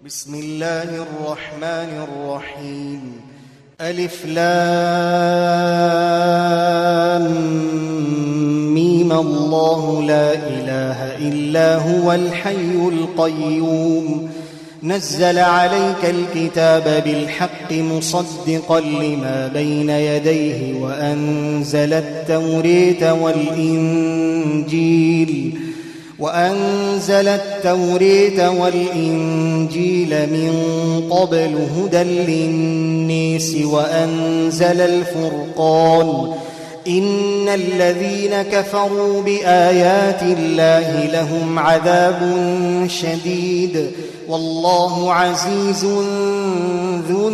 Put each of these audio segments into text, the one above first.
بسم الله الرحمن الرحيم. ألف لام ميم. الله لا إله إلا هو الحي القيوم. نزل عليك الكتاب بالحق مصدقا لما بين يديه وأنزل التوريت والإنجيل من قبل هدى للناس وأنزل الفرقان. إن الذين كفروا بآيات الله لهم عذاب شديد والله عزيز ذو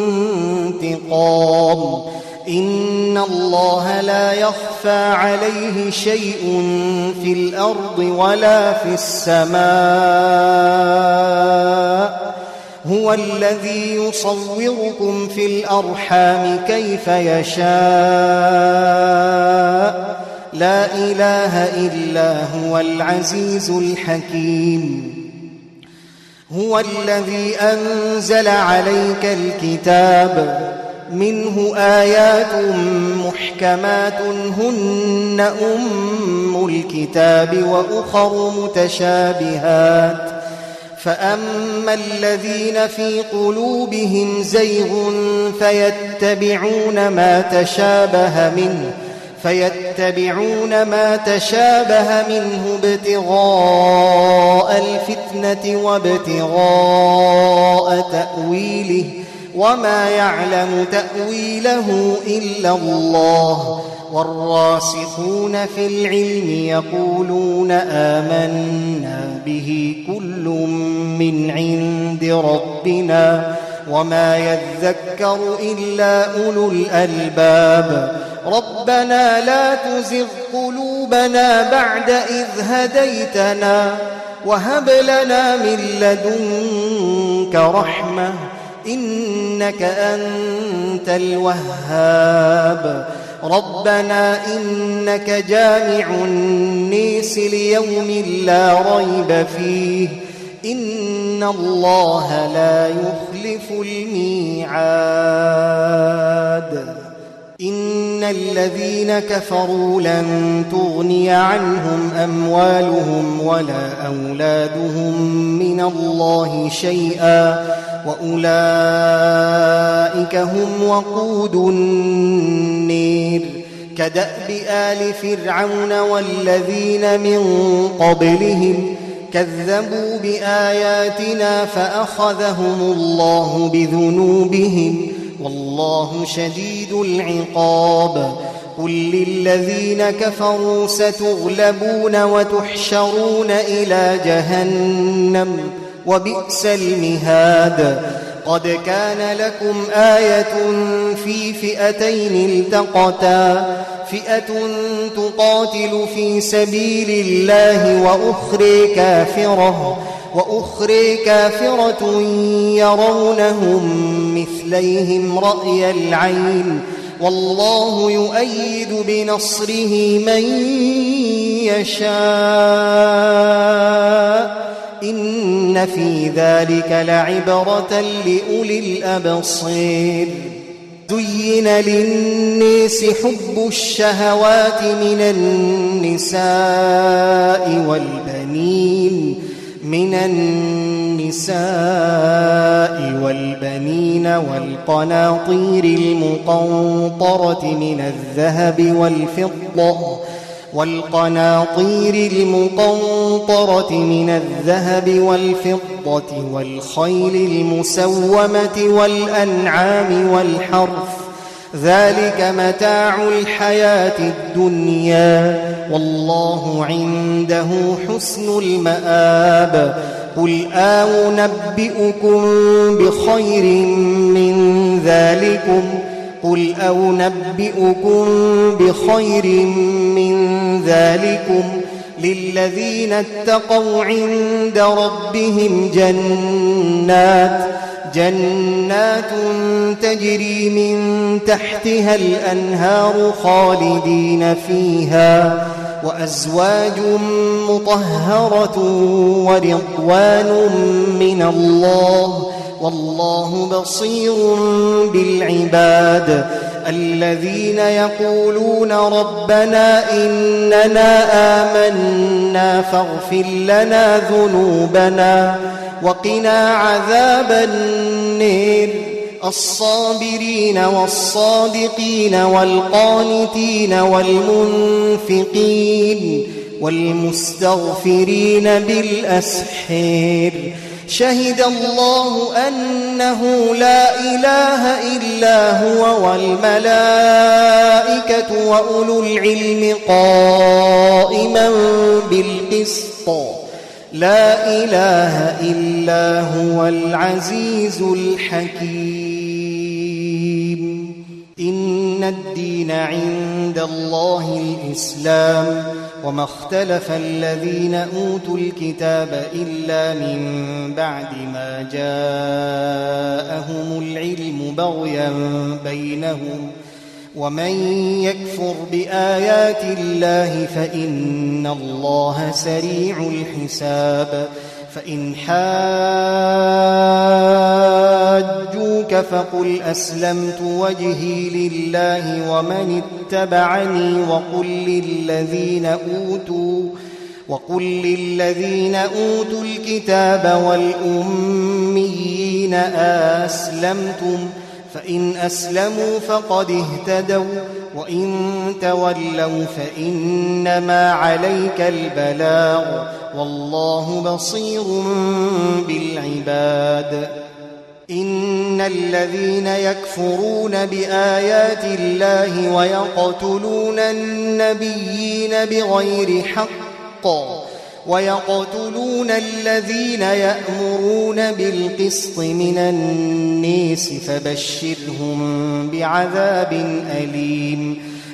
انتقام. إن الله لا يخفى عليه شيء في الأرض ولا في السماء. هو الذي يصوركم في الأرحام كيف يشاء. لا إله إلا هو العزيز الحكيم. هو الذي أنزل عليك الكتاب منه آيات محكمات هن أم الكتاب وأخر متشابهات. فأما الذين في قلوبهم زيغ فيتبعون ما تشابه منه ابتغاء الفتنة وابتغاء تأويله وما يعلم تأويله إلا الله. والراسخون في العلم يقولون آمنا به كل من عند ربنا وما يذكر إلا أولو الألباب. ربنا لا تزغ قلوبنا بعد إذ هديتنا وهب لنا من لدنك رحمة إنك أنت الوهاب. ربنا إنك جامع الناس ليوم لا ريب فيه إن الله لا يخلف الميعاد. إن الذين كفروا لن تغني عنهم أموالهم ولا أولادهم من الله شيئا وأولئك هم وقود النير. كدأب آل فرعون والذين من قبلهم كذبوا بآياتنا فأخذهم الله بذنوبهم والله شديد العقاب. قل للذين كفروا ستغلبون وتحشرون إلى جهنم وبئس المهاد. قد كان لكم آية في فئتين التقتا فئة تقاتل في سبيل الله وأخرى كافرة يرونهم مثليهم رأي العين والله يؤيد بنصره من يشاء. إن في ذلك لعبرة لأولي الأبصير. زين للناس حب الشهوات من النساء والبنين والقناطير المقنطرة من الذهب والفضة والخيل المسومة والأنعام والحرث ذلك متاع الحياة الدنيا والله عنده حسن المآب. قل أنبئكم بخير من ذلكم للذين اتقوا عند ربهم جنات تجري من تحتها الأنهار خالدين فيها وأزواج مطهرة ورضوان من الله والله بصير بالعباد الذين يقولون ربنا إننا آمنا فاغفر لنا ذنوبنا وقنا عذاب النار الصابرين والصادقين والقانتين والمنفقين والمستغفرين بالأسحار شهد الله أنه لا إله إلا هو والملائكة وأولو العلم قائما بالقسط لا إله إلا هو العزيز الحكيم إن الدين عند الله الإسلام وما اختلف الذين أوتوا الكتاب إلا من بعد ما جاءهم العلم بغيا بينهم ومن يكفر بآيات الله فإن الله سريع الحساب فإن حاجوك فقل أسلمت وجهي لله ومن اتبعني وقل للذين أوتوا الكتاب والأميين أسلمتم فإن أسلموا فقد اهتدوا وإن تولوا فإنما عليك البلاغ والله بصير بالعباد إن الذين يكفرون بآيات الله ويقتلون النبيين بغير حق ويقتلون الذين يأمرون بالقسط من الناس فبشرهم بعذاب أليم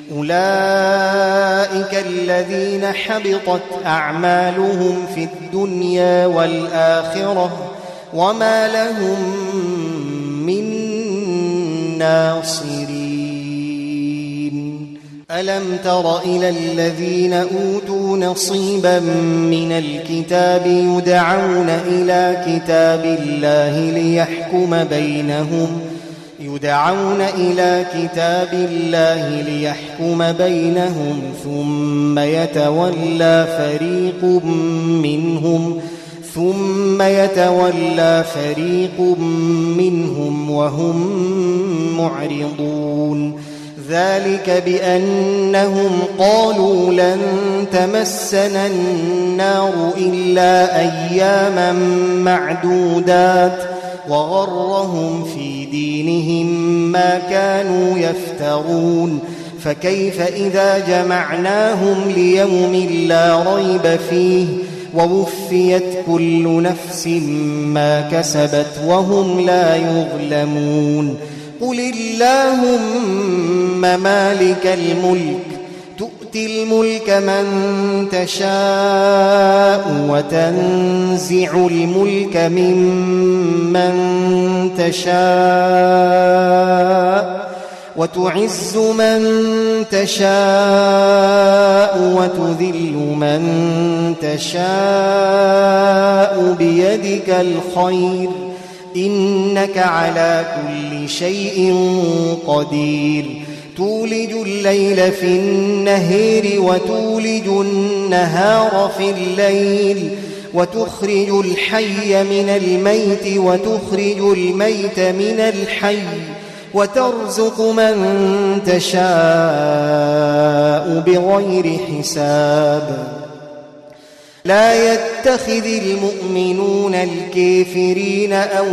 أولئك الذين حبطت أعمالهم في الدنيا والآخرة وما لهم من ناصرين ألم تر إلى الذين أوتوا نصيبا من الكتاب يدعون إلى كتاب الله ليحكم بينهم ثم يتولى فريق منهم وهم معرضون ذلك بأنهم قالوا لن تمسنا النار إلا أياما معدودات وغرهم في دينهم ما كانوا يفترون فكيف إذا جمعناهم ليوم لا ريب فيه ووفيت كل نفس ما كسبت وهم لا يظلمون قل اللهم مالك الملك تؤتي الملك من تشاء وتنزع الملك ممن تشاء وتعز من تشاء وتذل من تشاء بيدك الخير إنك على كل شيء قدير تولج الليل في النهار وتولج النهار في الليل وتخرج الحي من الميت وتخرج الميت من الحي وترزق من تشاء بغير حساب لا يتخذ المؤمنون الكافرين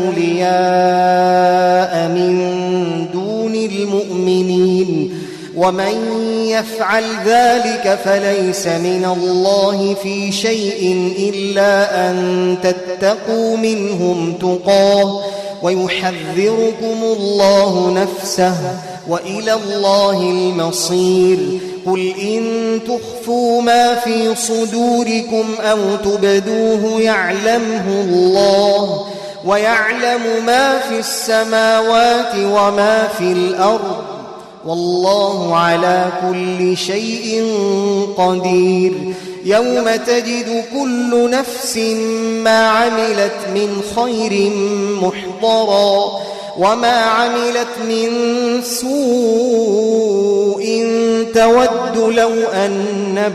أولياء من دون المؤمنين ومن يفعل ذلك فليس من الله في شيء إلا أن تتقوا منهم تقاه ويحذركم الله نفسه وإلى الله المصير قل إن تخفوا ما في صدوركم أو تبدوه يعلمه الله ويعلم ما في السماوات وما في الأرض والله على كل شيء قدير. يوم تجد كل نفس ما عملت من خير محضرا وما عملت من سوء تود لو أن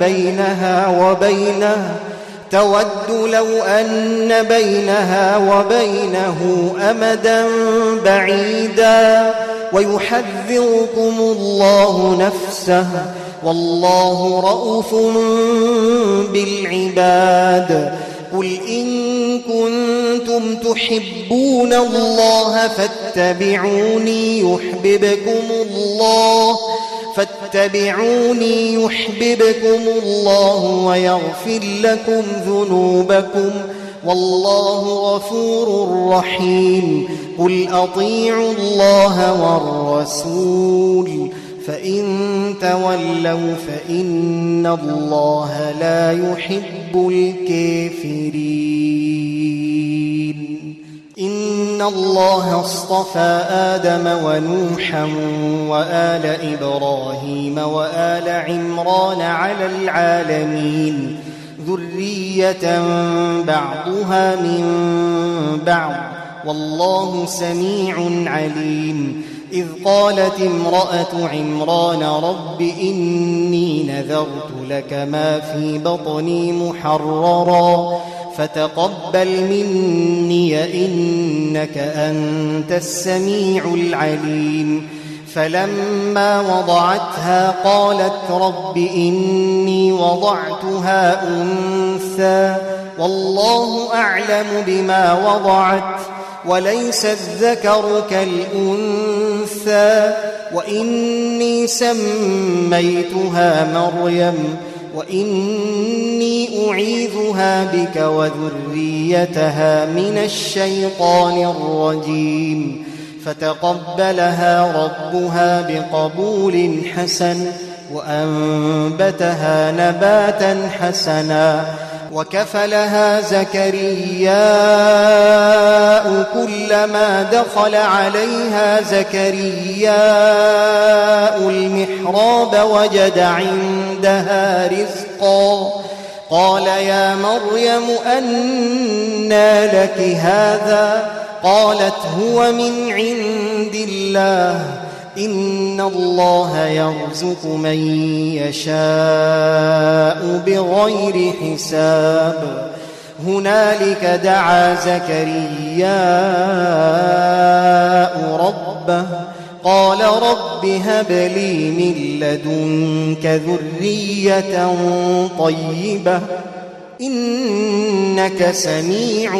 بينها وبينه أمدا بعيدا ويحذركم الله نفسه والله رؤوف بالعباد. قل إن كنتم تحبون الله فاتبعوني يحببكم الله ويغفر لكم ذنوبكم والله غفور رحيم. قل أطيعوا الله والرسول فإن تولوا فإن الله لا يحب الكافرين. إن الله اصطفى آدم ونوحا وآل إبراهيم وآل عمران على العالمين ذرية بعضها من بعض والله سميع عليم. إذ قالت امرأة عمران رب إني نذرت لك ما في بطني محررا فتقبل مني إنك أنت السميع العليم. فلما وضعتها قالت رب إني وضعتها أنثى والله أعلم بما وضعت وليس الذكر كالأنثى وإني سميتها مريم وإني أعيذها بك وذريتها من الشيطان الرجيم. فتقبلها ربها بقبول حسن وأنبتها نباتا حسنا وكفلها زكرياء كلما دخل عليها زكرياء المحراب وجد عندها رزقا قال يا مريم أنى لك هذا قالت هو من عند الله إن الله يرزق من يشاء بغير حساب. هنالك دعا زكرياء ربه قال رب هب لي من لدنك ذرية طيبة إنك سميع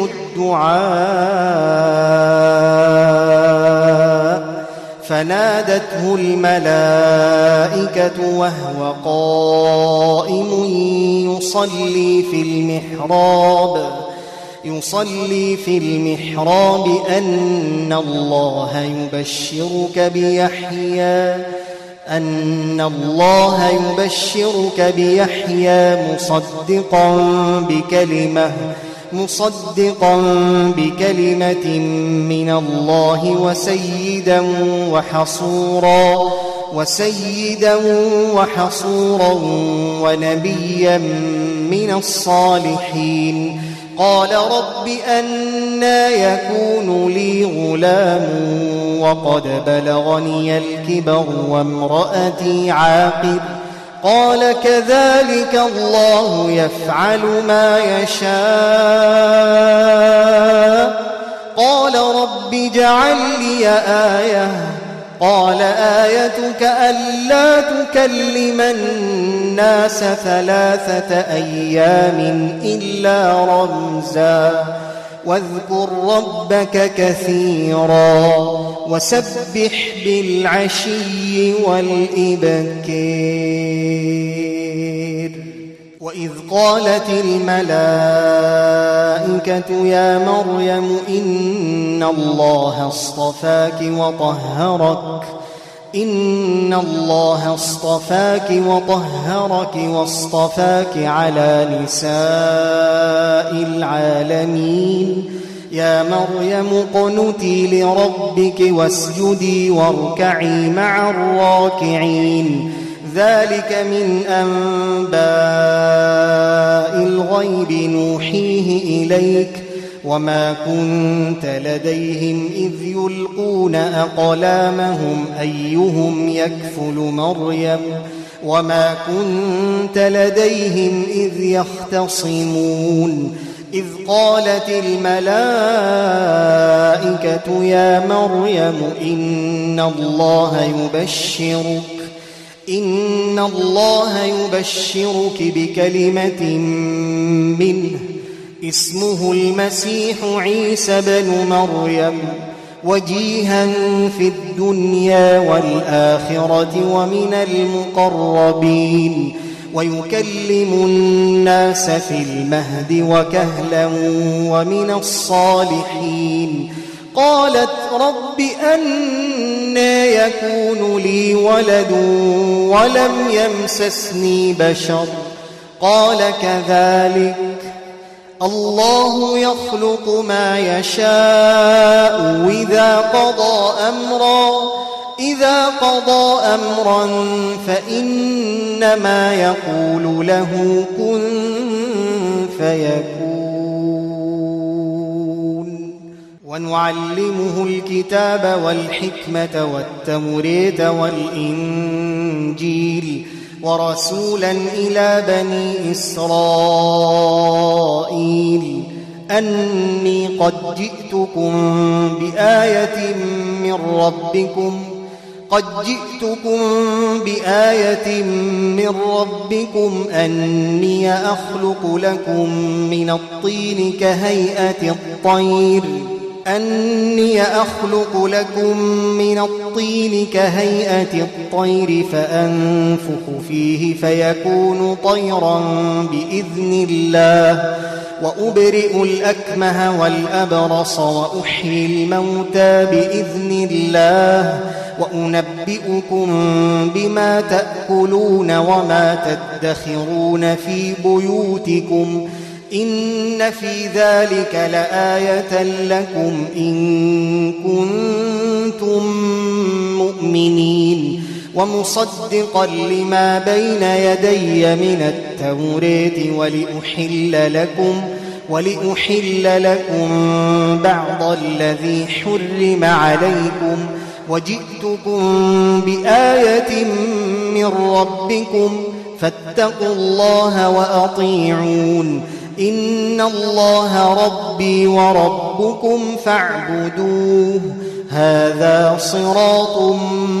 الدعاء. فنادته الملائكة وهو قائم يصلي في المحراب أن الله يبشرك بيحيى مصدقا بكلمة من الله وسيدا وحصورا ونبيا من الصالحين. قال رب أنى يكون لي غلام وقد بلغني الكبر وامرأتي عاقر قال كذلك الله يفعل ما يشاء. قال رب اجعل لي آية قال آيتك ألا تكلم الناس 3 أيام إلا رمزا واذكر ربك كثيرا وسبح بالعشي والإبكار. وإذ قالت الملائكة يا مريم إن الله اصطفاك وطهرك واصطفاك على نساء العالمين يا مريم اقنتي لربك واسجدي واركعي مع الراكعين ذلك من أنباء الغيب نوحيه إليك وما كنت لديهم إذ يلقون أقلامهم أيهم يكفل مريم وما كنت لديهم إذ يختصمون إذ قالت الملائكة يا مريم إن الله يبشرك بكلمة منه اسمه المسيح عيسى بن مريم وجيها في الدنيا والآخرة ومن المقربين ويكلم الناس في المهد وكهلا ومن الصالحين قالت رب أنى يكون لي ولد ولم يمسسني بشر قال كذلك الله يخلق ما يشاء إذا قضى أمرا فإنما يقول له كن فيكون ونعلمه الكتاب والحكمة والتوراة والإنجيل ورسولا إلى بني إسرائيل أني قد جئتكم بآية من ربكم أني أخلق لكم من الطين كهيئة الطير فأنفخ فيه فيكون طيرا بإذن الله وأبرئ الأكمه والأبرص وأحيي الموتى بإذن الله وأنبئكم بما تأكلون وما تدخرون في بيوتكم إن في ذلك لآية لكم إن كنتم مؤمنين ومصدقا لما بين يدي من التوراة ولأحل لكم بعض الذي حرم عليكم وجئتكم بآية من ربكم فاتقوا الله وأطيعون إن الله ربي وربكم فاعبدوه هذا صراط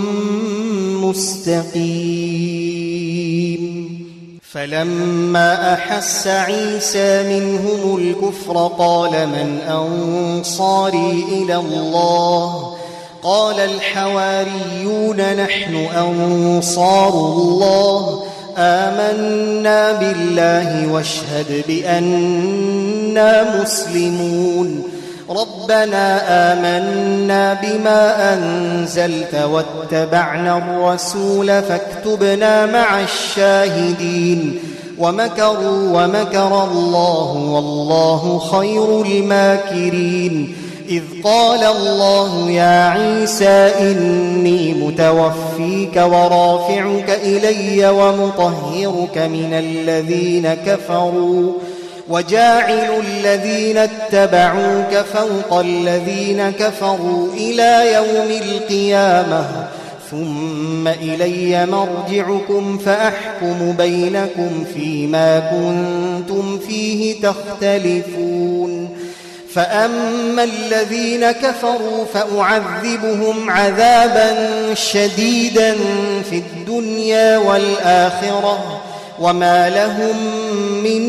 مستقيم فلما أحس عيسى منهم الكفر قال من أنصاري إلى الله قال الحواريون نحن أنصار الله آمنا بالله واشهد بأننا مسلمون ربنا آمنا بما أنزلت واتبعنا الرسول فاكتبنا مع الشاهدين ومكروا ومكر الله والله خير الماكرين إذ قال الله يا عيسى إني متوفيك ورافعك إلي ومطهرك من الذين كفروا وجاعل الذين اتبعوك فوق الذين كفروا إلى يوم القيامة ثم إلي مرجعكم فأحكم بينكم فيما كنتم فيه تختلفون فأما الذين كفروا فأعذبهم عذابا شديدا في الدنيا والآخرة وما لهم من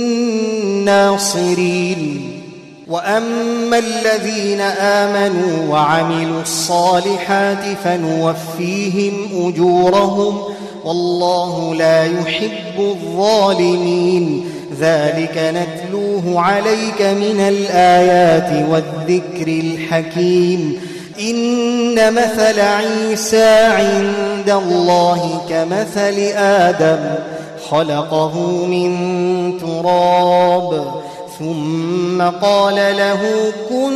ناصرين وأما الذين آمنوا وعملوا الصالحات فنوفيهم أجورهم والله لا يحب الظالمين ذلك نتلوه عليك من الآيات والذكر الحكيم إن مثل عيسى عند الله كمثل آدم خلقه من تراب ثم قال له كن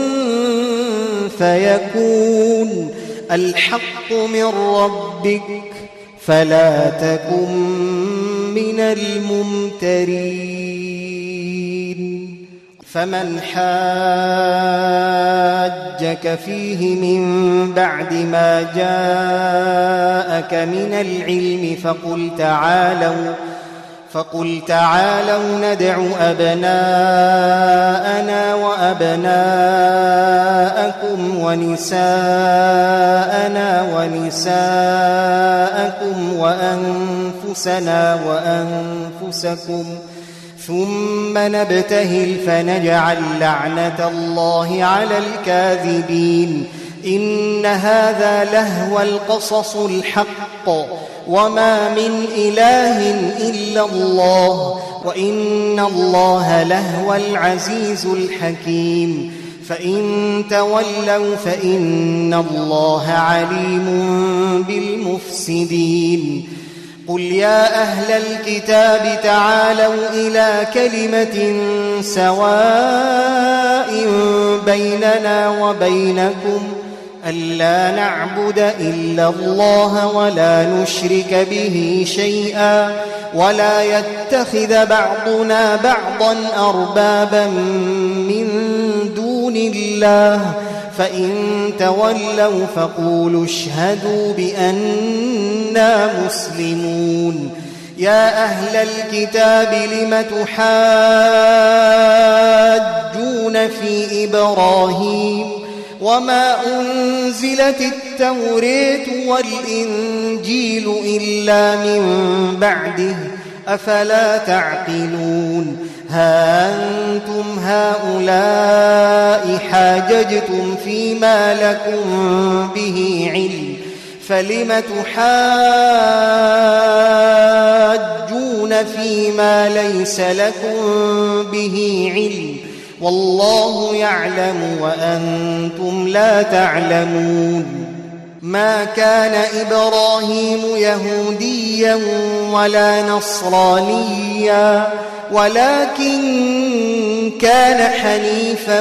فيكون الحق من ربك فلا تكن من الممترين. فمن حاجك فيه من بعد ما جاءك من العلم فقل تعالوا ندع أبناءنا وأبناءكم ونساءنا ونساءكم وأنفسنا وأنفسكم ثم نبتهل فنجعل لعنة الله على الكاذبين. إن هذا لهو القصص الحق وما من إله إلا الله وإن الله لهو العزيز الحكيم. فإن تولوا فإن الله عليم بالمفسدين. قل يا أهل الكتاب تعالوا إلى كلمة سواء بيننا وبينكم ألا نعبد إلا الله ولا نشرك به شيئا ولا يتخذ بعضنا بعضا أربابا من دون الله فإن تولوا فقولوا اشهدوا بأننا مسلمون. يا أهل الكتاب لم تحاجون في إبراهيم وما أنزلت التوراة والإنجيل إلا من بعده أفلا تعقلون. ها أنتم هؤلاء حاججتم فيما لكم به علم فلم تحاجون فيما ليس لكم به علم والله يعلم وأنتم لا تعلمون. ما كان إبراهيم يهوديا ولا نصرانيا ولكن كان حنيفا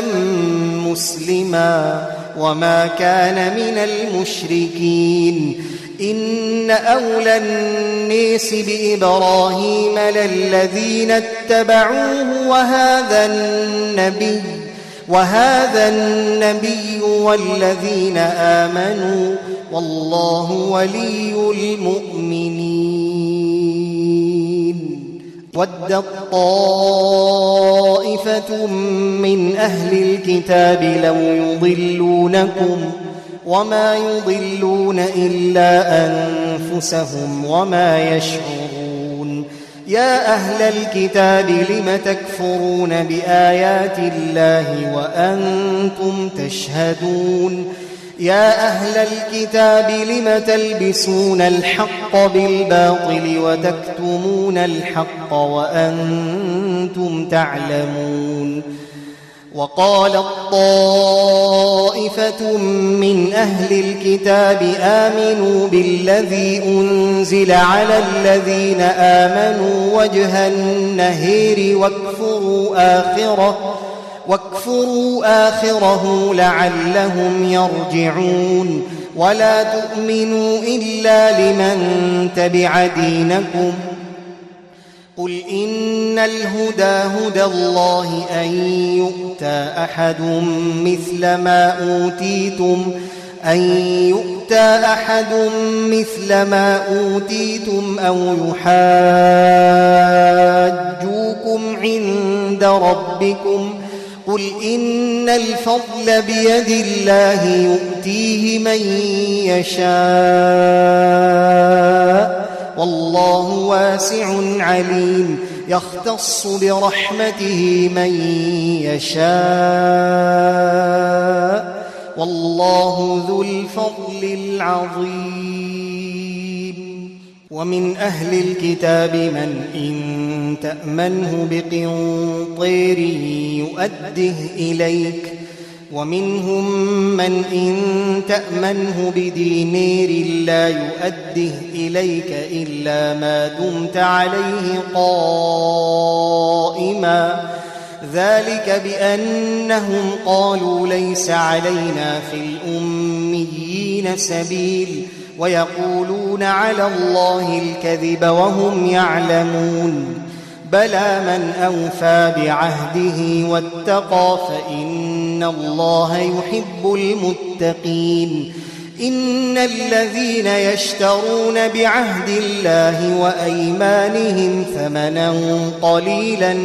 مسلما وما كان من المشركين. إن أولى الناس بإبراهيم للذين اتبعوه وهذا النبي والذين آمنوا والله ولي المؤمنين. ودت طائفة من أهل الكتاب لو يضلونكم وما يضلون إلا أنفسهم وما يشعرون. يا أهل الكتاب لم تكفرون بآيات الله وأنتم تشهدون. يا أهل الكتاب لم تلبسون الحق بالباطل وتكتمون الحق وأنتم تعلمون. وقالت طائفة من أهل الكتاب آمنوا بالذي أنزل على الذين آمنوا وجه النهار واكفروا آخره لعلهم يرجعون. ولا تؤمنوا إلا لمن تبع دينكم. قل إن الهدى هدى الله أن يؤتى أحد مثل ما أوتيتم أو يحاجوكم عند ربكم. قل إن الفضل بيد الله يؤتيه من يشاء والله واسع عليم. يختص برحمته من يشاء والله ذو الفضل العظيم. ومن أهل الكتاب من إن تأمنه بقنطير يؤده إليك ومنهم من إن تأمنه بدينار لا يؤده إليك إلا ما دمت عليه قائما ذلك بأنهم قالوا ليس علينا في الأميين سبيل ويقولون على الله الكذب وهم يعلمون بلى من أوفى بعهده واتقى فإن الله يحب المتقين إن الذين يشترون بعهد الله وأيمانهم ثمنا قليلا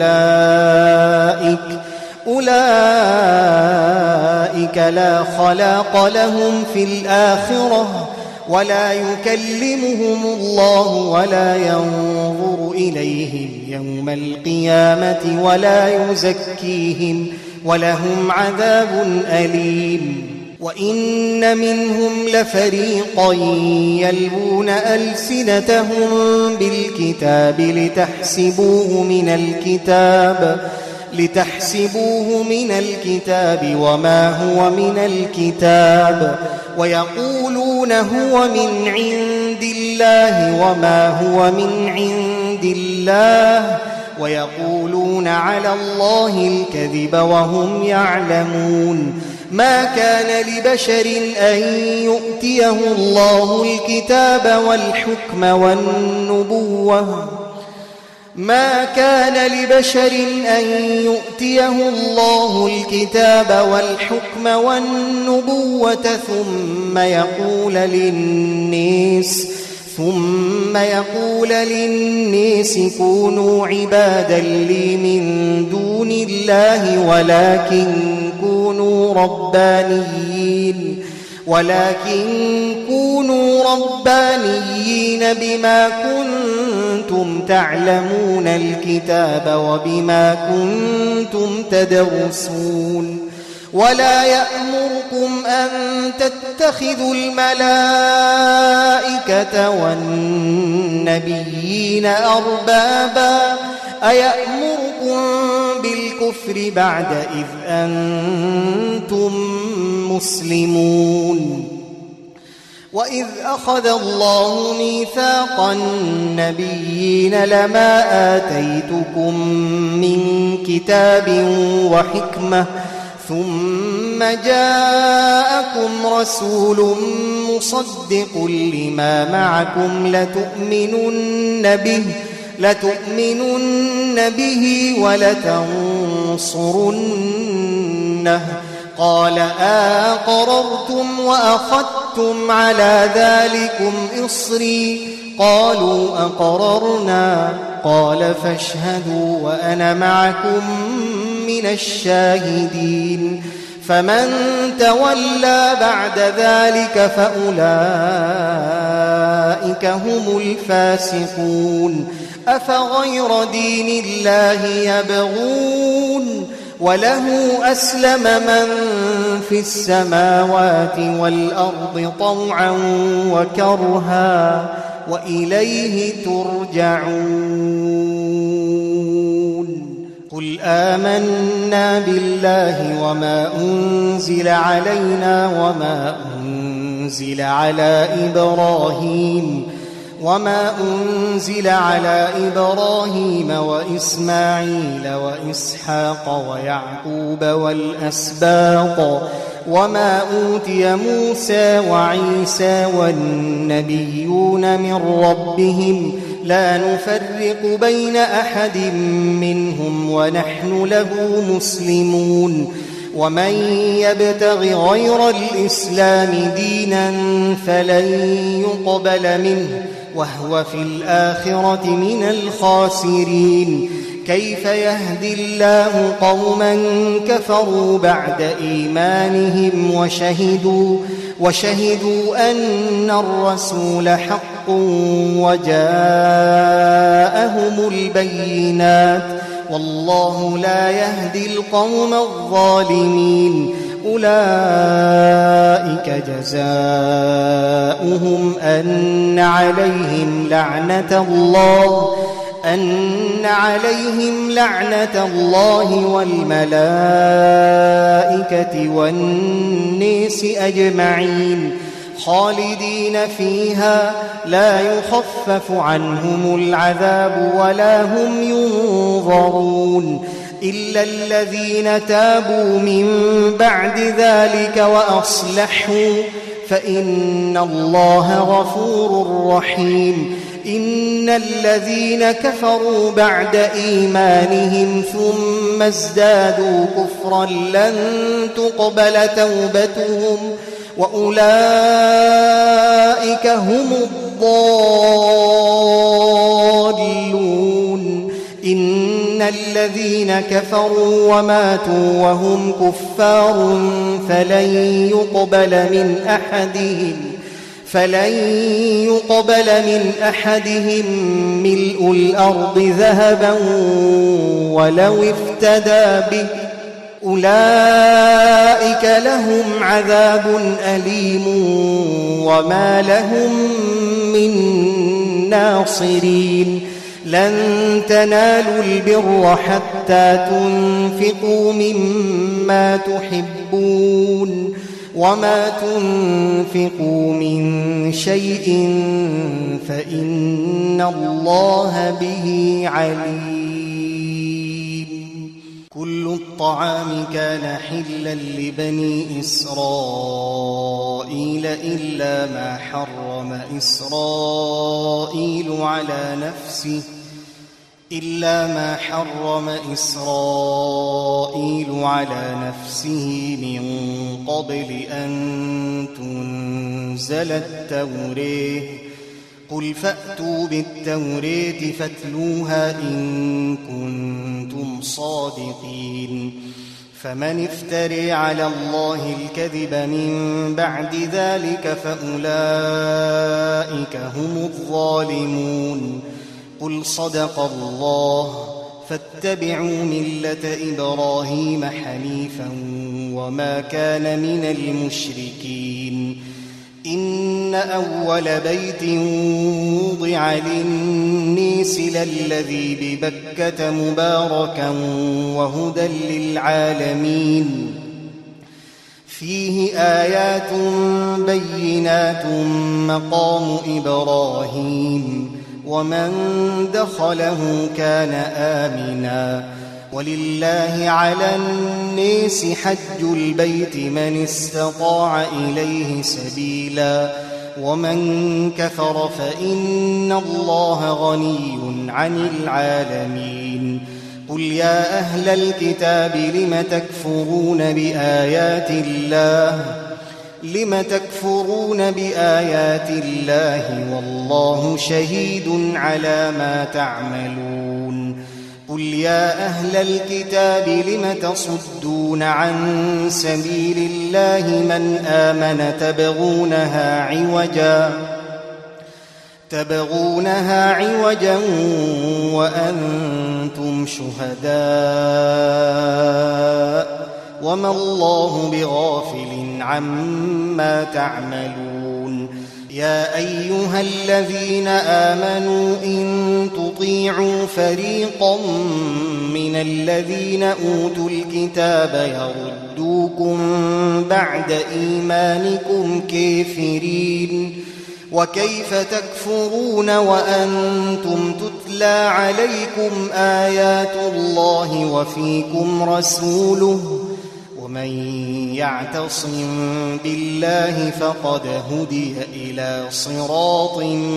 أولئك لا خلاق لهم في الآخرة ولا يكلمهم الله ولا ينظر إليهم يوم القيامة ولا يزكيهم ولهم عذاب أليم وإن منهم لفريقا يلوون ألسنتهم بالكتاب لتحسبوه من الكتاب وما هو من الكتاب ويقولون هو من عند الله وما هو من عند الله ويقولون على الله الكذب وهم يعلمون ما كان لبشر أن يؤتيه الله الكتاب والحكم والنبوة ثم يقول للناس كونوا عبادا لي من دون الله ولكن كونوا ربانيين بما كنتم تعلمون الكتاب وبما كنتم تدرسون ولا يأمركم أن تتخذوا الملائكة والنبيين أربابا أيأمركم بالكفر بعد إذ أنتم مسلمون وإذ أخذ الله ميثاق النبيين لما آتيتكم من كتاب وحكمة ثم جاءكم رسول مصدق لما معكم لتؤمنن به ولتنصرنه قال أقررتم وأخذتم على ذلكم إصري قالوا أقررنا قال فاشهدوا وأنا معكم من الشاهدين فمن تولى بعد ذلك فأولئك هم الفاسقون أفغير دين الله يبغون وله أسلم من في السماوات والأرض طوعا وكرها وإليه ترجعون قل آمنا بالله وما أنزل علينا وما أنزل على إبراهيم وإسماعيل وإسحاق ويعقوب والأسباط وما أوتي موسى وعيسى والنبيون من ربهم لا نفرق بين أحد منهم ونحن له مسلمون ومن يبتغ غير الإسلام دينا فلن يقبل منه وهو في الآخرة من الخاسرين كيف يهدي الله قوما كفروا بعد إيمانهم وشهدوا أن الرسول حق وجاءهم البينات والله لا يهدي القوم الظالمين أولئك جزاؤهم أن عليهم لعنة الله والملائكة والناس أجمعين خالدين فيها لا يخفف عنهم العذاب ولا هم ينظرون إلا الذين تابوا من بعد ذلك وأصلحوا فإن الله غفور رحيم. إن الذين كفروا بعد إيمانهم ثم ازدادوا كفرا لن تقبل توبتهم وأولئك هم الضالون. إن الذين كفروا وماتوا وهم كفار فلن يقبل من أحدهم ملء الأرض ذهبا ولو افتدى به أولئك لهم عذاب أليم وما لهم من ناصرين. لن تنالوا البر حتى تنفقوا مما تحبون وما تنفقوا من شيء فإن الله به عليم. كل الطعام كان حلا لبني إسرائيل إلا ما حرم إسرائيل على نفسه من قبل أن تنزل التوراة. قل فأتوا بالتوراة فاتلوها إن كنتم صادقين. فمن افتري على الله الكذب من بعد ذلك فأولئك هم الظالمون. قل صدق الله فاتبعوا ملة إبراهيم حنيفا وما كان من المشركين. إن أول بيت وضع للناس للذي ببكة مباركا وهدى للعالمين. فيه آيات بينات مقام إبراهيم ومن دخله كان آمنا. ولله على الناس حج البيت من استطاع إليه سبيلا ومن كفر فإن الله غني عن العالمين. قل يا أهل الكتاب لم تكفرون بآيات الله والله شهيد على ما تعملون. قل يا أهل الكتاب لم تصدون عن سبيل الله من آمن تبغونها عوجا وأنتم شهداء وما الله بغافل عما تعملون. يا أيها الذين آمنوا إن تطيعوا فريقا من الذين أوتوا الكتاب يردوكم بعد إيمانكم كافرين. وكيف تكفرون وأنتم تتلى عليكم آيات الله وفيكم رسوله ومن يعتصم بالله فقد هدي إلى صراط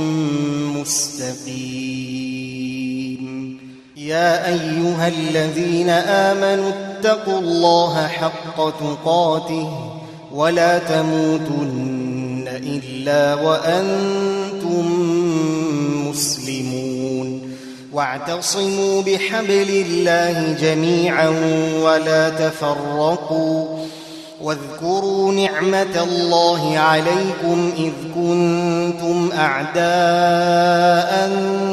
مستقيم. يا أيها الذين آمنوا اتقوا الله حق تقاته ولا تموتن إلا وأنتم مسلمون. واعتصموا بحبل الله جميعا ولا تفرقوا. واذكروا نعمة الله عليكم إذ كنتم أعداء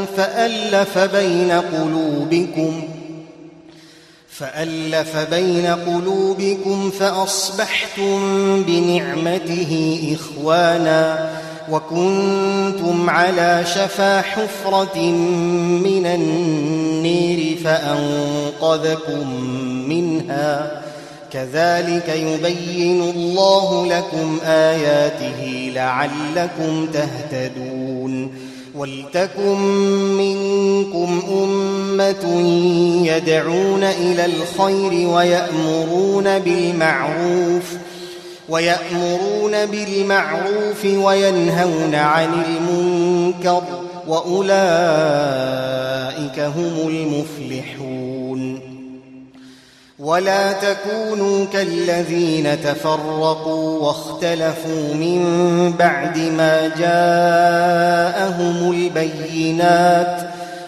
فألف بين قلوبكم فأصبحتم بنعمته إخوانا وكنتم على شفا حفرة من النير فأنقذكم منها. كذلك يبين الله لكم آياته لعلكم تهتدون. ولتكن منكم أمة يدعون إلى الخير ويأمرون بالمعروف وينهون عن المنكر وأولئك هم المفلحون. ولا تكونوا كالذين تفرقوا واختلفوا من بعد ما جاءهم البينات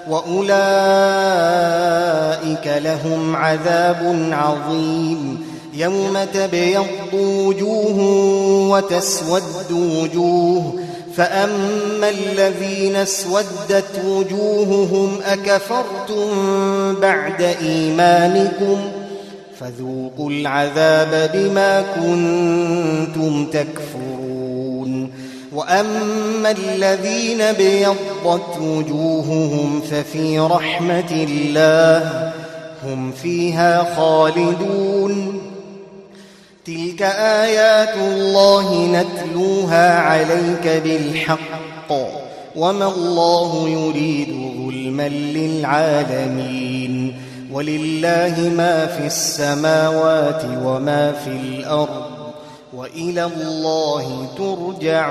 وأولئك لهم عذاب عظيم. يوم تبيض وجوه وتسود وجوه، فأما الذين اسودت وجوههم أكفرتم بعد إيمانكم فذوقوا العذاب بما كنتم تكفرون. وأما الذين ابيضت وجوههم ففي رحمة الله هم فيها خالدون. تلك آيات الله نتلوها عليك بالحق وما الله يريد ظلما للعالمين. ولله ما في السماوات وما في الأرض وإلى الله ترجع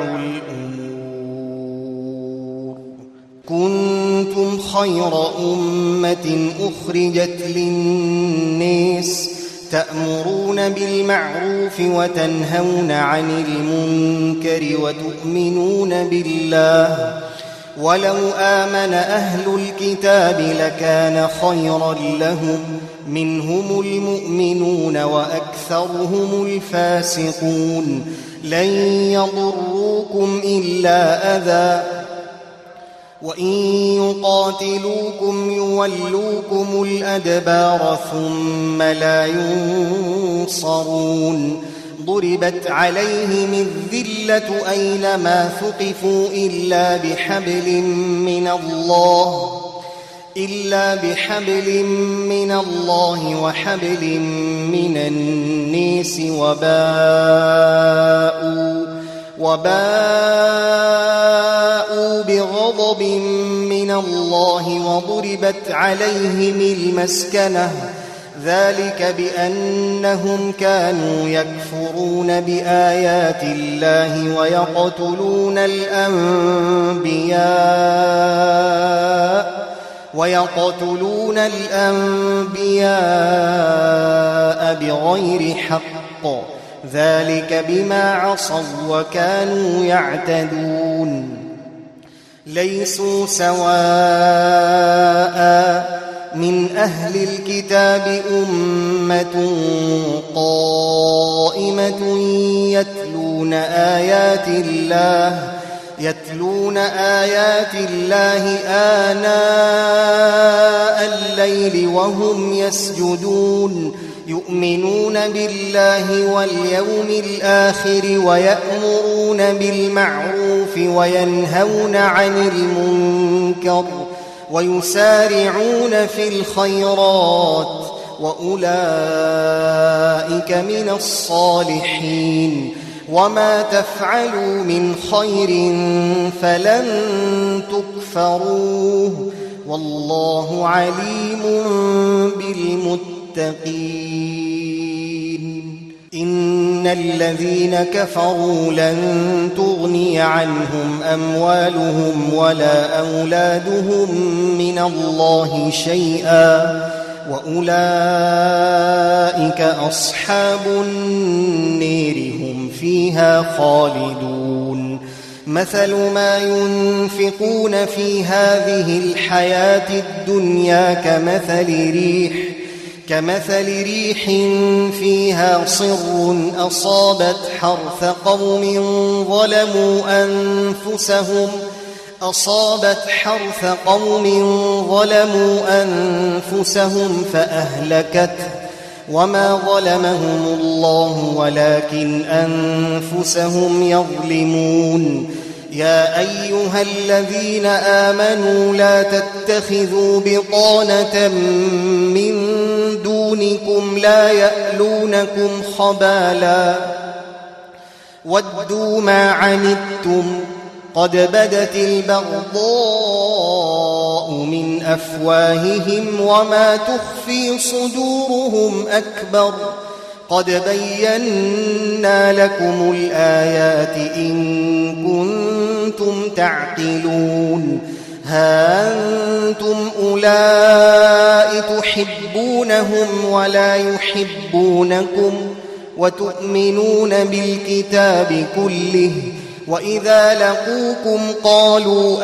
الأمور. كنتم خير أمة أخرجت للناس تأمرون بالمعروف وتنهون عن المنكر وتؤمنون بالله. ولو آمن أهل الكتاب لكان خيرا لهم، منهم المؤمنون وأكثرهم الفاسقون. لن يضروكم إلا أذى وإن يقاتلوكم يولوكم الأدبار ثم لا ينصرون. ضربت عليهم الذلة أينما ثقفوا إلا بحبل من الله وحبل من الناس وباءوا بغضب من الله وضربت عليهم المسكنة ذلك بأنهم كانوا يكفرون بآيات الله ويقتلون الأنبياء بغير حق ذلك بما عصوا وكانوا يعتدون. ليسوا سواء من أهل الكتاب أمة قائمة يتلون آيات الله آناء الليل وهم يسجدون يؤمنون بالله واليوم الآخر ويأمرون بالمعروف وينهون عن المنكر ويسارعون في الخيرات وأولئك من الصالحين. وما تفعلوا من خير فلن تكفروه والله عليم بالمتقين. إن الذين كفروا لن تغني عنهم أموالهم ولا أولادهم من الله شيئا وأولئك أصحاب النير هم فيها خالدون. مثل ما ينفقون في هذه الحياة الدنيا كمثل ريح فيها صر أصابت حرث قوم ظلموا أنفسهم فأهلكته وما ظلمهم الله ولكن أنفسهم يظلمون. يا أيها الذين آمنوا لا تتخذوا بطانة من دونكم لا يألونكم خبالا ودوا ما عنتم قد بدت البغضاء من أفواههم وما تخفي صدورهم أكبر قد بينا لكم الآيات إن كنتم تعقلون ها أنتم أولئك تحبونهم ولا يحبونكم وتؤمنون بالكتاب كله وإذا لقوكم قالوا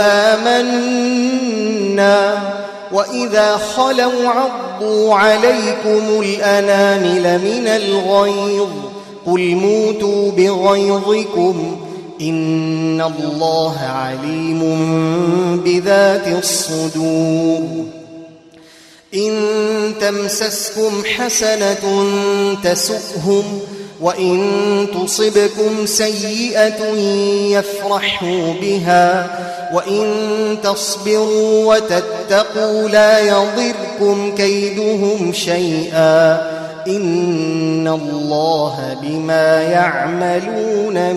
آمنا وإذا خلوا عضوا عليكم الأنامل من الغيظ قل موتوا بغيظكم إن الله عليم بذات الصدور إن تمسسكم حسنة تسؤهم وإن تصبكم سيئة يفرحوا بها وإن تصبروا وتتقوا لا يضركم كيدهم شيئا إن الله بما يعملون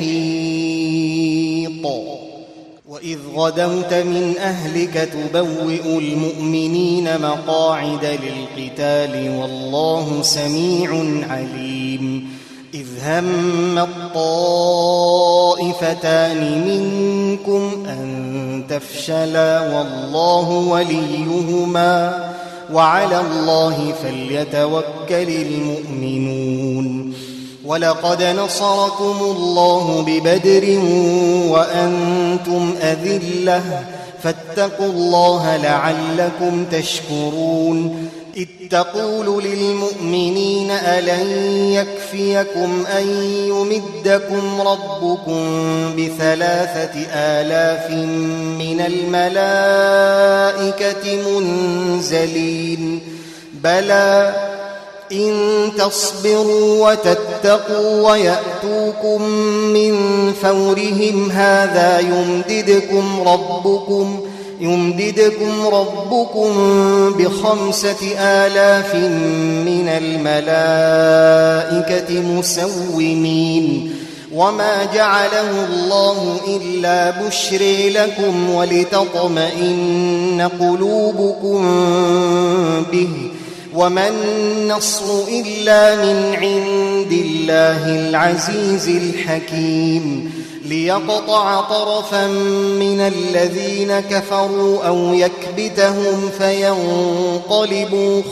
محيط وإذ غدوت من أهلك تبوئ المؤمنين مقاعد للقتال والله سميع عليم إذ هم الطائفتان منكم أن تفشلا والله وليهما وعلى الله فليتوكل المؤمنون ولقد نصركم الله ببدر وأنتم أذلة فاتقوا الله لعلكم تشكرون إذ تقول للمؤمنين ألن يكفيكم أن يمدكم ربكم ب3,000 من الملائكة منزلين بلى إن تصبروا وتتقوا ويأتوكم من فورهم هذا يمددكم ربكم ب5,000 من الملائكة مسومين وما جعله الله إلا بشرى لكم ولتطمئن قلوبكم به وما النصر إلا من عند الله العزيز الحكيم ليقطع طرفا من الذين كفروا أو يكبتهم فينقلبوا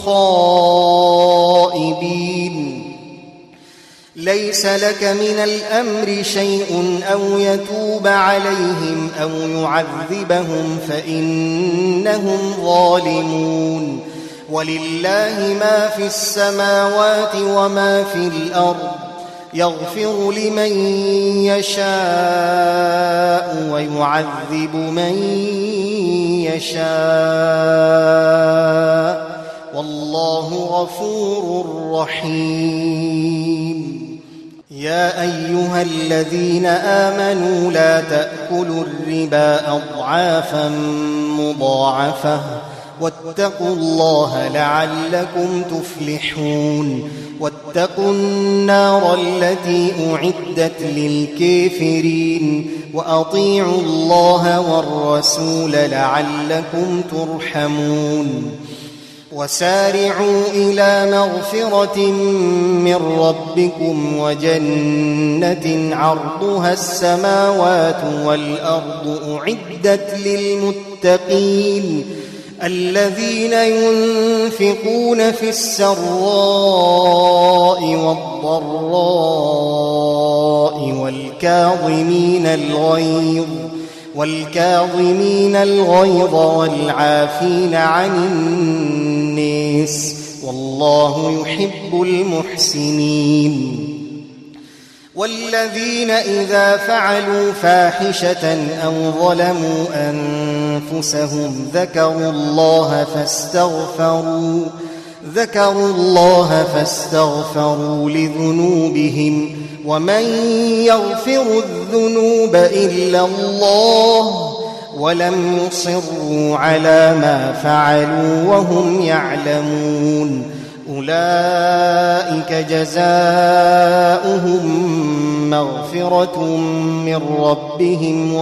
خائبين ليس لك من الأمر شيء أو يتوب عليهم أو يعذبهم فإنهم ظالمون ولله ما في السماوات وما في الأرض يغفر لمن يشاء ويعذب من يشاء والله غفور رحيم يا أيها الذين آمنوا لا تأكلوا الربا أضعافا مضاعفة واتقوا الله لعلكم تفلحون واتقوا النار التي أعدت للكافرين وأطيعوا الله والرسول لعلكم ترحمون وسارعوا إلى مغفرة من ربكم وجنة عرضها السماوات والأرض أعدت للمتقين الذين ينفقون في السراء والضراء والكاظمين الغيظ والعافين عن الناس والله يحب المحسنين والذين إذا فعلوا فاحشة أو ظلموا أنفسهم ذكروا الله فاستغفروا لذنوبهم ومن يغفر الذنوب إلا الله ولم يصروا على ما فعلوا وهم يعلمون أولئك جزاؤهم مغفرة من ربهم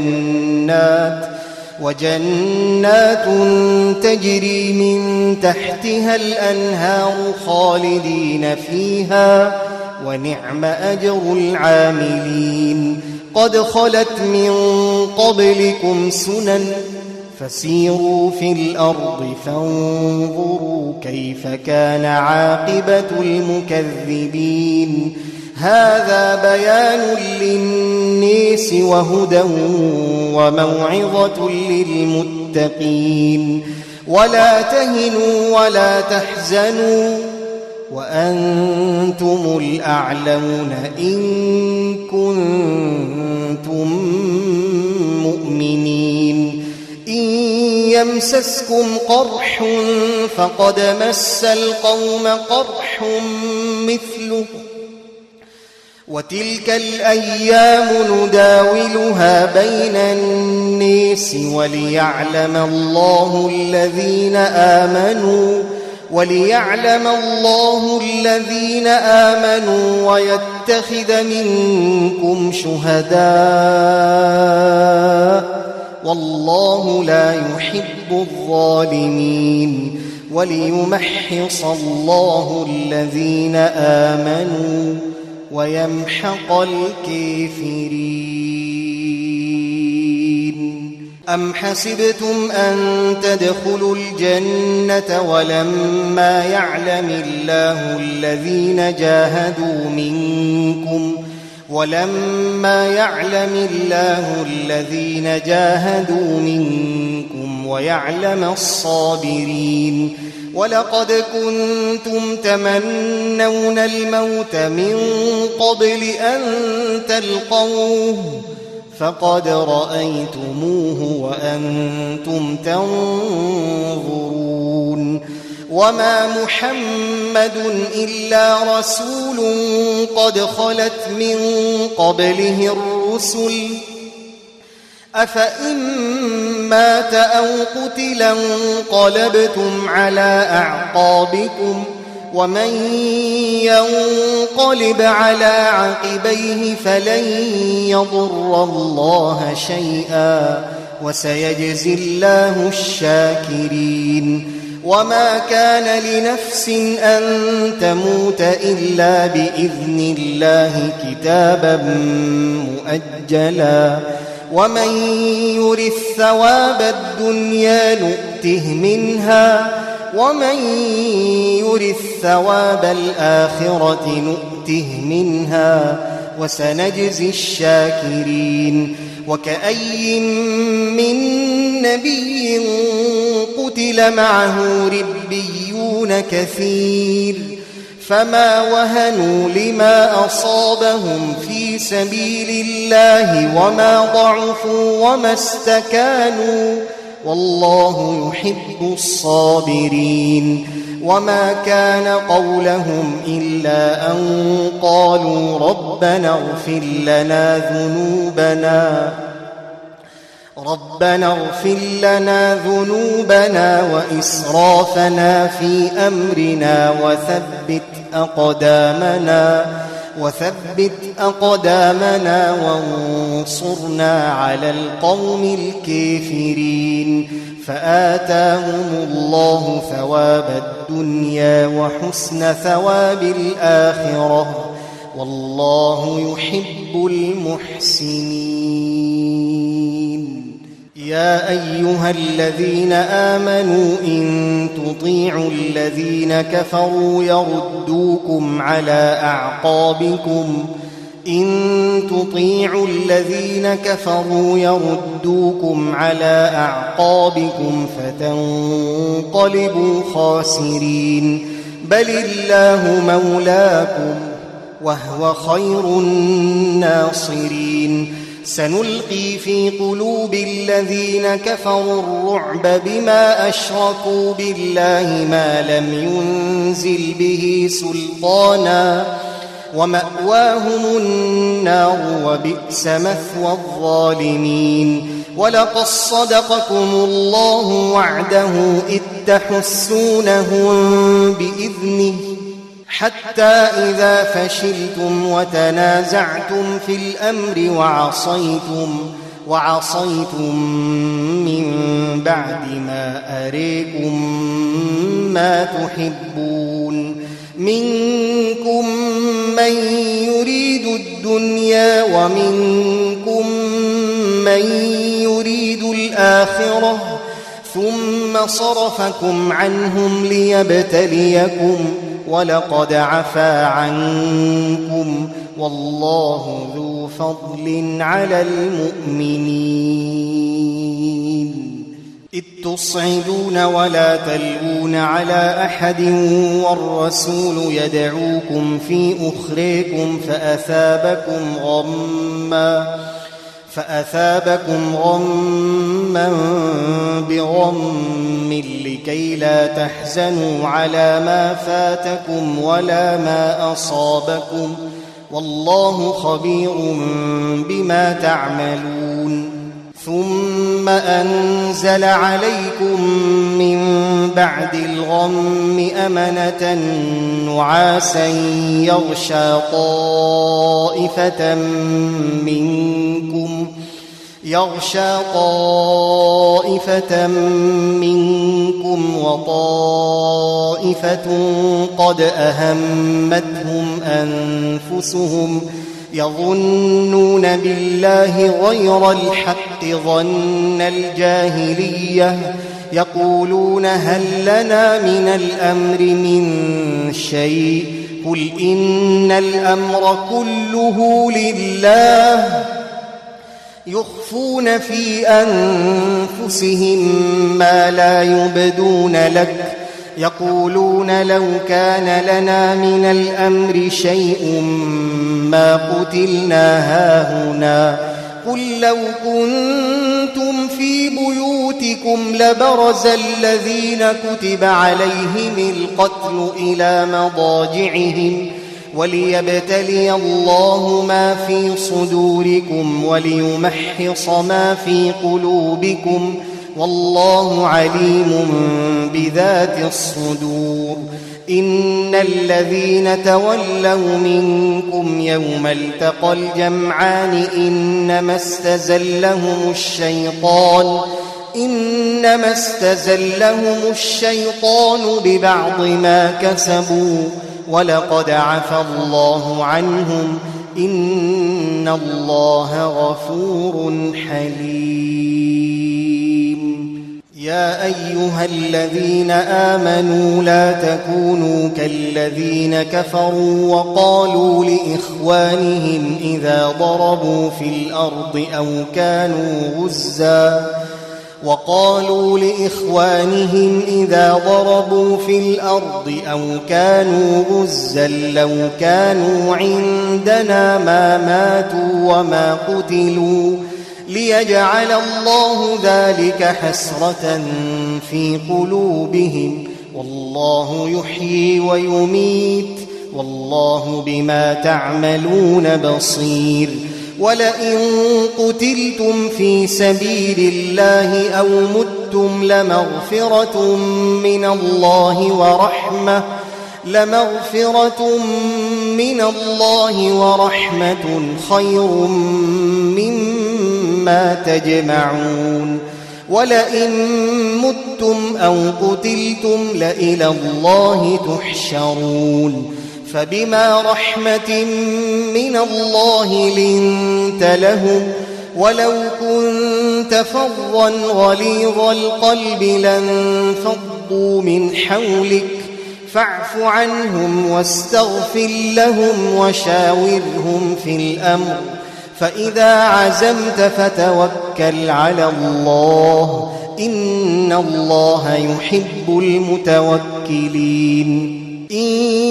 وجنات تجري من تحتها الأنهار خالدين فيها ونعم أجر العاملين. قد خلت من قبلكم سنن فسيروا في الأرض فانظروا كيف كان عاقبة المكذبين. هذا بيان للناس وهدى وموعظة للمتقين. ولا تهنوا ولا تحزنوا وأنتم الأعلون إن كنتم مؤمنين. إن يمسسكم قرح فقد مس القوم قرح مثله وتلك الأيام نداولها بين الناس وليعلم الله الذين آمنوا ويتخذ منكم شهداء والله لا يحب الظالمين وليمحص الله الذين آمنوا ويمحق الكافرين. أم حسبتم أن تدخلوا الجنة ولما يعلم الله الذين جاهدوا منكم ويعلم الصابرين. ولقد كنتم تمنون الموت من قبل أن تلقوه فقد رأيتموه وأنتم تنظرون. وما محمد إلا رسول قد خلت من قبله الرسل أفإن مات أو قتل انقلبتم على أعقابكم ومن ينقلب على عقبيه فلن يضر الله شيئا وسيجزي الله الشاكرين. وما كان لنفس أن تموت إلا بإذن الله كتابا مؤجلا ومن يرث ثواب الدنيا نؤته منها ومن يرث ثواب الآخرة نؤته منها وسنجزي الشاكرين. وكأي من نبي قتل معه ربيون كثير فما وهنوا لما أصابهم في سبيل الله وما ضعفوا وما استكانوا والله يحب الصابرين. وما كان قولهم إلا أن قالوا ربنا اغفر لنا ذنوبنا وإسرافنا في أمرنا وثبت أقدامنا وانصرنا على القوم الكافرين. فآتاهم الله ثواب الدنيا وحسن ثواب الآخرة والله يحب المحسنين. يا أيها الذين آمنوا إن تطيعوا الذين كفروا يردوكم على أعقابكم فتنقلبوا خاسرين. بل الله مولاكم وهو خير الناصرين. سنلقي في قلوب الذين كفروا الرعب بما أشركوا بالله ما لم ينزل به سلطانا ومأواهم النار وبئس مثوى الظالمين. ولقد صدقكم الله وعده إذ تحسونهم بإذنه حتى إذا فشلتم وتنازعتم في الأمر وعصيتم من بعد ما أريكم ما تحبون منكم من يريد الدنيا ومنكم من يريد الآخرة ثم صرفكم عنهم ليبتليكم ولقد عفا عنكم والله ذو فضل على المؤمنين إذ تصعدون ولا تلوون على أحد والرسول يدعوكم في أخريكم فأثابكم غما بغم لكي لا تحزنوا على ما فاتكم ولا ما أصابكم والله خبير بما تعملون ثم أنزل عليكم من بعد الغم أمنة نعاسا يغشى طائفة منكم وطائفة قد أهمتهم أنفسهم يظنون بالله غير الحق ظن الجاهلية يقولون هل لنا من الأمر من شيء قل إن الأمر كله لله يخفون في أنفسهم ما لا يبدون لك يقولون لو كان لنا من الأمر شيء ما قتلنا هاهنا قل لو كنتم في بيوتكم لبرز الذين كتب عليهم القتل إلى مضاجعهم وليبتلي الله ما في صدوركم وليمحص ما في قلوبكم والله عليم بذات الصدور إن الذين تولوا منكم يوم التقى الجمعان إنما استزلهم الشيطان ببعض ما كسبوا ولقد عفا الله عنهم إن الله غفور حليم يا أيها الذين آمنوا لا تكونوا كالذين كفروا وقالوا لإخوانهم إذا ضربوا في الأرض أو كانوا غزا لو كانوا عندنا ما ماتوا وما قتلوا ليجعل الله ذلك حسرة في قلوبهم والله يحيي ويميت والله بما تعملون بصير ولئن قتلتم في سبيل الله أو متم لمغفرة من الله ورحمة خير مما تجمعون ولئن متم أو قتلتم لإلى الله تحشرون فبما رحمة من الله لنت لهم ولو كنت فظا غليظ القلب لانفضوا من حولك فاعف عنهم واستغفر لهم وشاورهم في الأمر فإذا عزمت فتوكل على الله إن الله يحب المتوكلين إن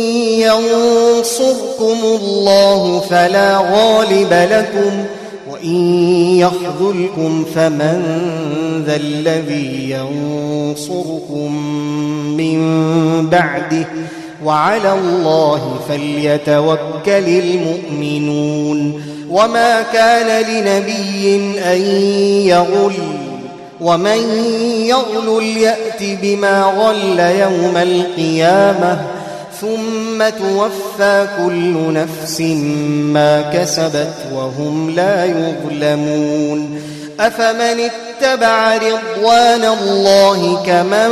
ينصركم الله فلا غالب لكم وإن يخذلكم فمن ذا الذي ينصركم من بعده وعلى الله فليتوكل المؤمنون وما كان لنبي أن يغل ومن يغل يأت بما غل يوم القيامة ثم توفى كل نفس ما كسبت وهم لا يظلمون أفمن اتبع رضوان الله كمن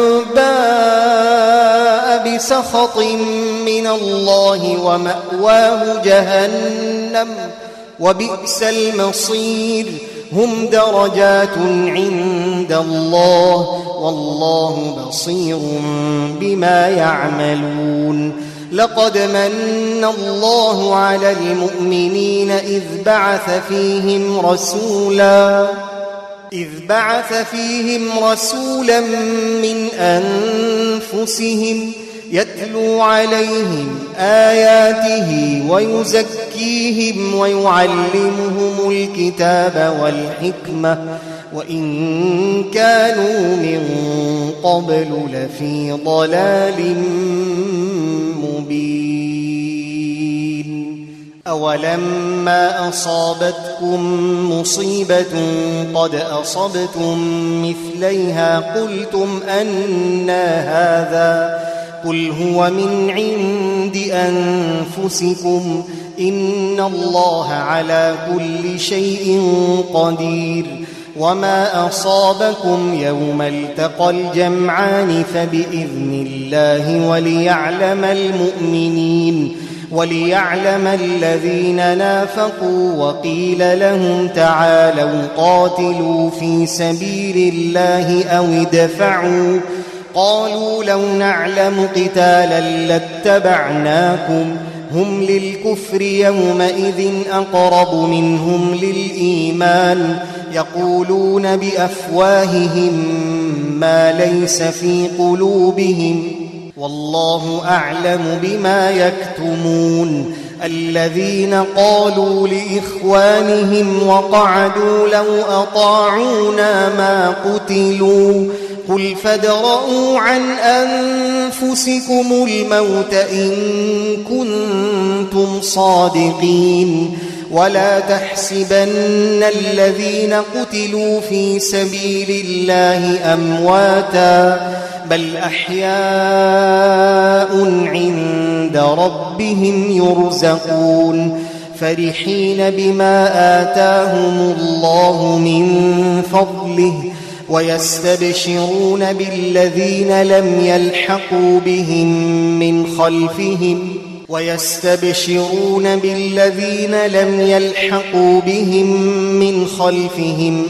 باء بسخط من الله ومأواه جهنم وبئس المصير هم درجات عند الله والله بصير بما يعملون لقد من الله على المؤمنين إذ بعث فيهم رسولا من أنفسهم يتلو عليهم آياته ويزكيهم ويعلمهم الكتاب والحكمة وإن كانوا من قبل لفي ضلال مبين أولما أصابتكم مصيبة قد أصبتم مثليها قلتم أنى هذا قل هو من عند أنفسكم إن الله على كل شيء قدير وما أصابكم يوم التقى الجمعان فبإذن الله وليعلم الذين نافقوا وقيل لهم تعالوا قاتلوا في سبيل الله أو ادفعوا قالوا لو نعلم قتالا لاتبعناكم هم للكفر يومئذ أقرب منهم للإيمان يقولون بأفواههم ما ليس في قلوبهم والله أعلم بما يكتمون الذين قالوا لإخوانهم وقعدوا لو أطاعونا ما قتلوا قل فادرءوا عن أنفسكم الموت إن كنتم صادقين ولا تحسبن الذين قتلوا في سبيل الله أمواتا بل أحياء عند ربهم يرزقون فرحين بما آتاهم الله من فضله ويستبشرون بالذين لم يلحقوا بهم من خلفهم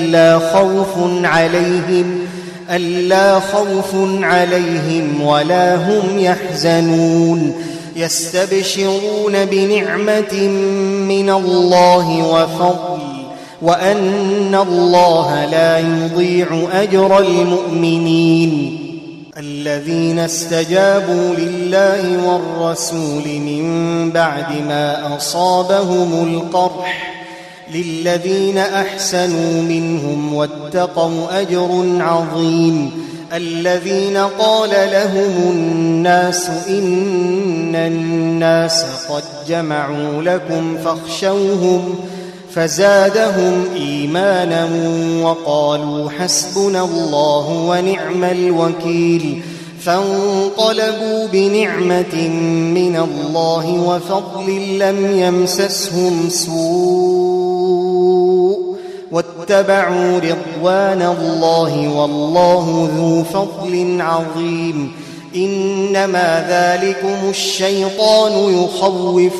ألا خوف عليهم ولا هم يحزنون يستبشرون بنعمة من الله وفضل وأن الله لا يضيع أجر المؤمنين الذين استجابوا لله والرسول من بعد ما أصابهم القرح للذين أحسنوا منهم واتقوا أجر عظيم الذين قال لهم الناس إن الناس قد جمعوا لكم فاخشوهم فزادهم إيمانا وقالوا حسبنا الله ونعم الوكيل فانقلبوا بنعمة من الله وفضل لم يمسسهم سوء واتبعوا رضوان الله والله ذو فضل عظيم إنما ذلكم الشيطان يخوف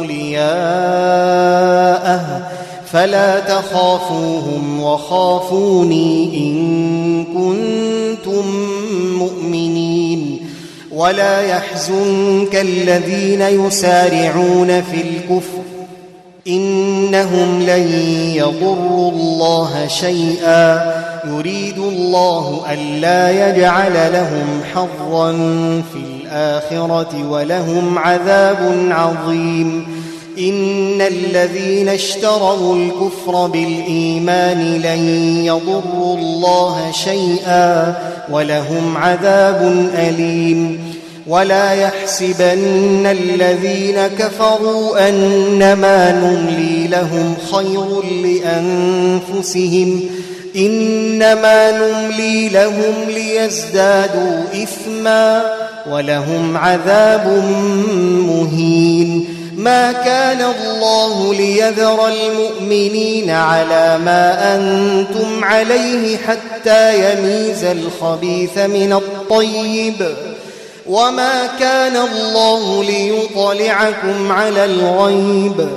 أولياءه فلا تخافوهم وخافوني إن كنتم مؤمنين ولا يحزنك الذين يسارعون في الكفر إنهم لن يضروا الله شيئا يريد الله ألا يجعل لهم حظا في الآخرة ولهم عذاب عظيم إن الذين اشتروا الكفر بالإيمان لن يضروا الله شيئا ولهم عذاب أليم ولا يحسبن الذين كفروا أنما نملي لهم خير لأنفسهم إنما نملي لهم ليزدادوا إثما ولهم عذاب مهين. ما كان الله ليذر المؤمنين على ما أنتم عليه حتى يميز الخبيث من الطيب وما كان الله ليطلعكم على الغيب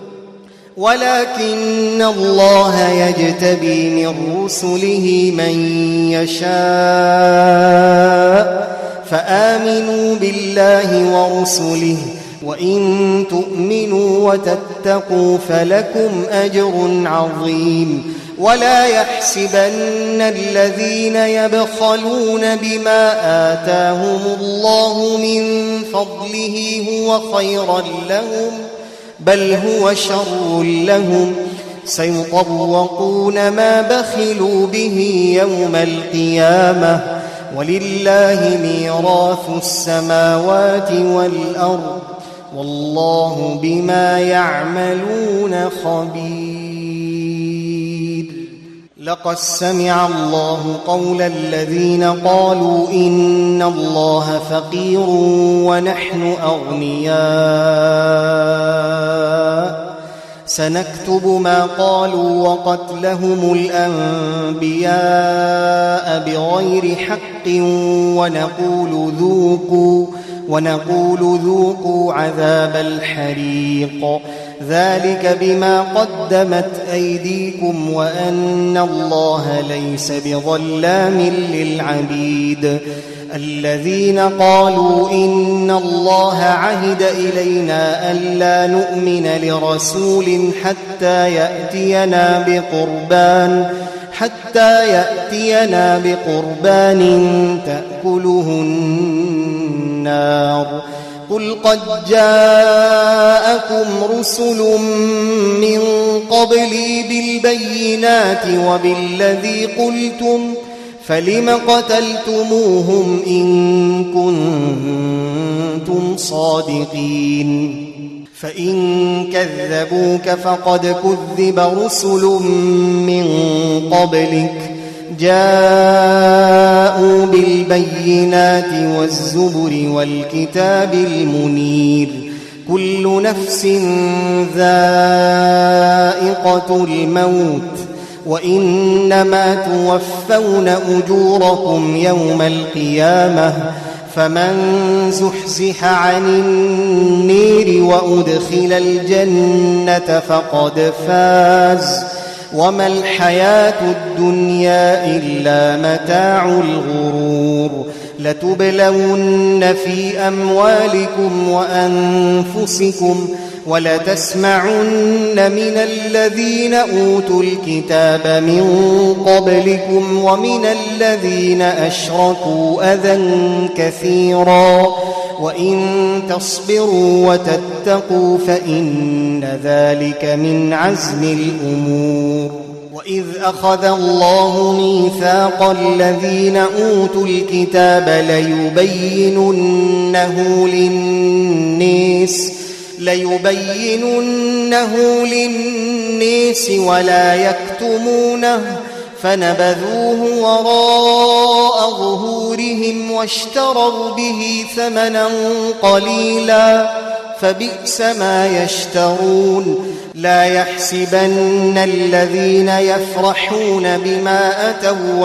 ولكن الله يجتبي من رسله من يشاء فآمنوا بالله ورسله وإن تؤمنوا وتتقوا فلكم أجر عظيم. ولا يحسبن الذين يبخلون بما آتاهم الله من فضله هو خيرا لهم بل هو شر لهم سيطوقون ما بخلوا به يوم القيامة ولله ميراث السماوات والأرض والله بما يعملون خبير. لقد سمع الله قول الذين قالوا إن الله فقير ونحن أغنياء سنكتب ما قالوا وقتلهم الأنبياء بغير حق ونقول ذوقوا عذاب الحريق ذلك بما قدمت أيديكم وأن الله ليس بظلام للعبيد. الذين قالوا إن الله عهد إلينا ألا نؤمن لرسول حتى يأتينا بقربان تأكله النار قل قد جاءكم رسل من قبلي بالبينات وبالذي قلتم فلم قتلتموهم إن كنتم صادقين. فإن كذبوك فقد كذب رسل من قبلك جاءوا بالبينات والزبر والكتاب المنير كل نفس ذائقة الموت وإنما توفون أجوركم يوم القيامة فمن زحزح عن النير وأدخل الجنة فقد فاز وما الحياة الدنيا إلا متاع الغرور. لتبلون في أموالكم وأنفسكم ولتسمعن من الذين أوتوا الكتاب من قبلكم ومن الذين أشركوا أذى كثيرا وإن تصبروا وتتقوا فإن ذلك من عزم الأمور. وإذ أخذ الله ميثاق الذين أوتوا الكتاب ليبيننه للناس ولا يكتمونه فنبذوه وراء ظهورهم واشتروا به ثمنا قليلا فبئس ما يشترون. لا يحسبن الذين يفرحون بما أتوا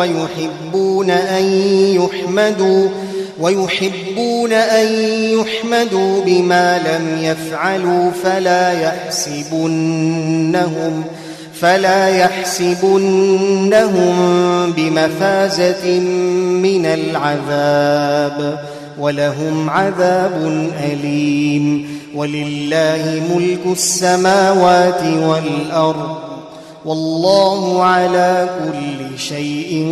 ويحبون أن يحمدوا بما لم يفعلوا فلا يحسبنهم بمفازة من العذاب ولهم عذاب أليم. ولله ملك السماوات والأرض والله على كل شيء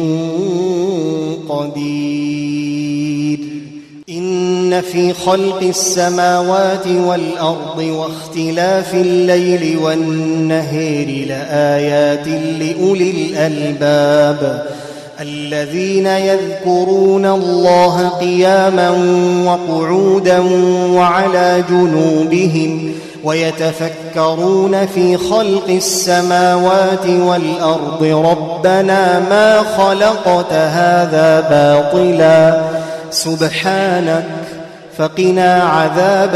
قدير. إن في خلق السماوات والأرض واختلاف الليل والنهار لآيات لأولي الألباب الذين يذكرون الله قياما وقعودا وعلى جنوبهم ويتفكرون في خلق السماوات والأرض ربنا ما خلقت هذا باطلا سبحانك فقنا عذاب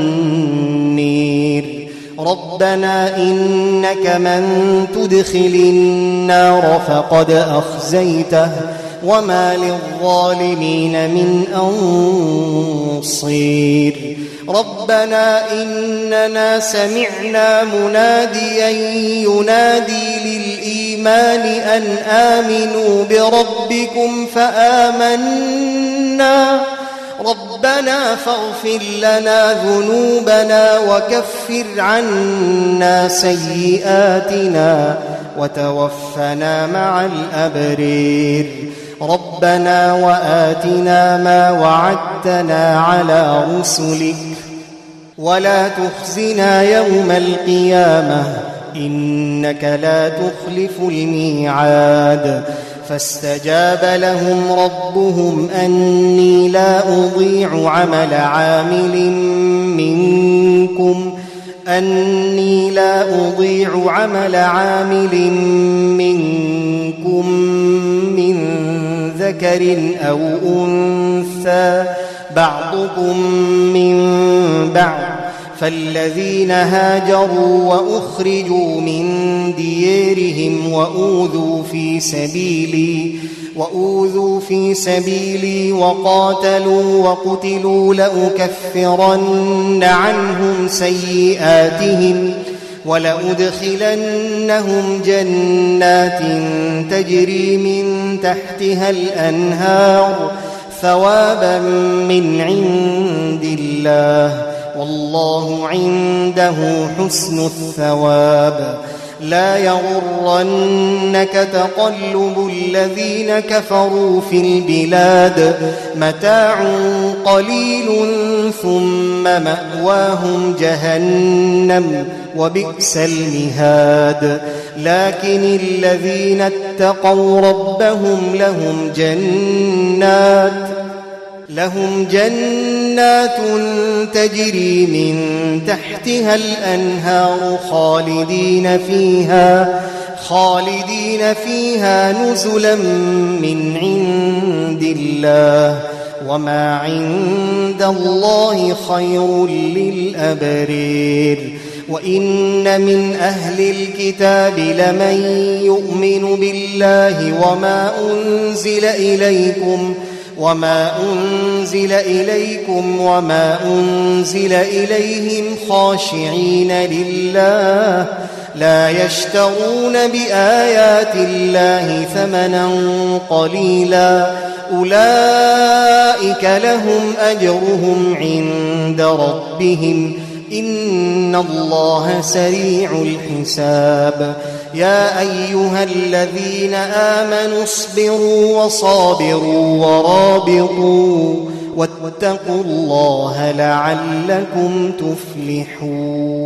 النير ربنا إنك من تدخل النار فقد أخزيته وما للظالمين من أنصير ربنا إننا سمعنا مناديا ينادي للإيمان أن آمنوا بربكم فآمنا ربنا فاغفر لنا ذنوبنا وكفر عنا سيئاتنا وتوفنا مع الأبرير ربنا وآتنا ما وعدتنا على رسلك ولا تخزنا يوم القيامة إنك لا تخلف الميعاد فاستجاب لهم ربهم أني لا أضيع عمل عامل منكم من ذكر أو أنثى بعضكم من بعض فالذين هاجروا وأخرجوا من ديارهم وأوذوا في سبيلي وقاتلوا وقتلوا لأكفرن عنهم سيئاتهم ولأدخلنهم جنات تجري من تحتها الأنهار ثوابا من عند الله والله عنده حسن الثواب لا يغرنك تقلب الذين كفروا في البلاد متاع قليل ثم مأواهم جهنم وبئس المهاد لكن الذين اتقوا ربهم لهم جنات تجري من تحتها الأنهار خالدين فيها نزلا من عند الله وما عند الله خير للأبرير وإن من أهل الكتاب لمن يؤمن بالله وما أنزل إليهم خاشعين لله لا يشترون بآيات الله ثمنا قليلا أولئك لهم أجرهم عند ربهم إن الله سريع الحساب يا أيها الذين آمنوا اصبروا وصابروا ورابطوا واتقوا الله لعلكم تفلحون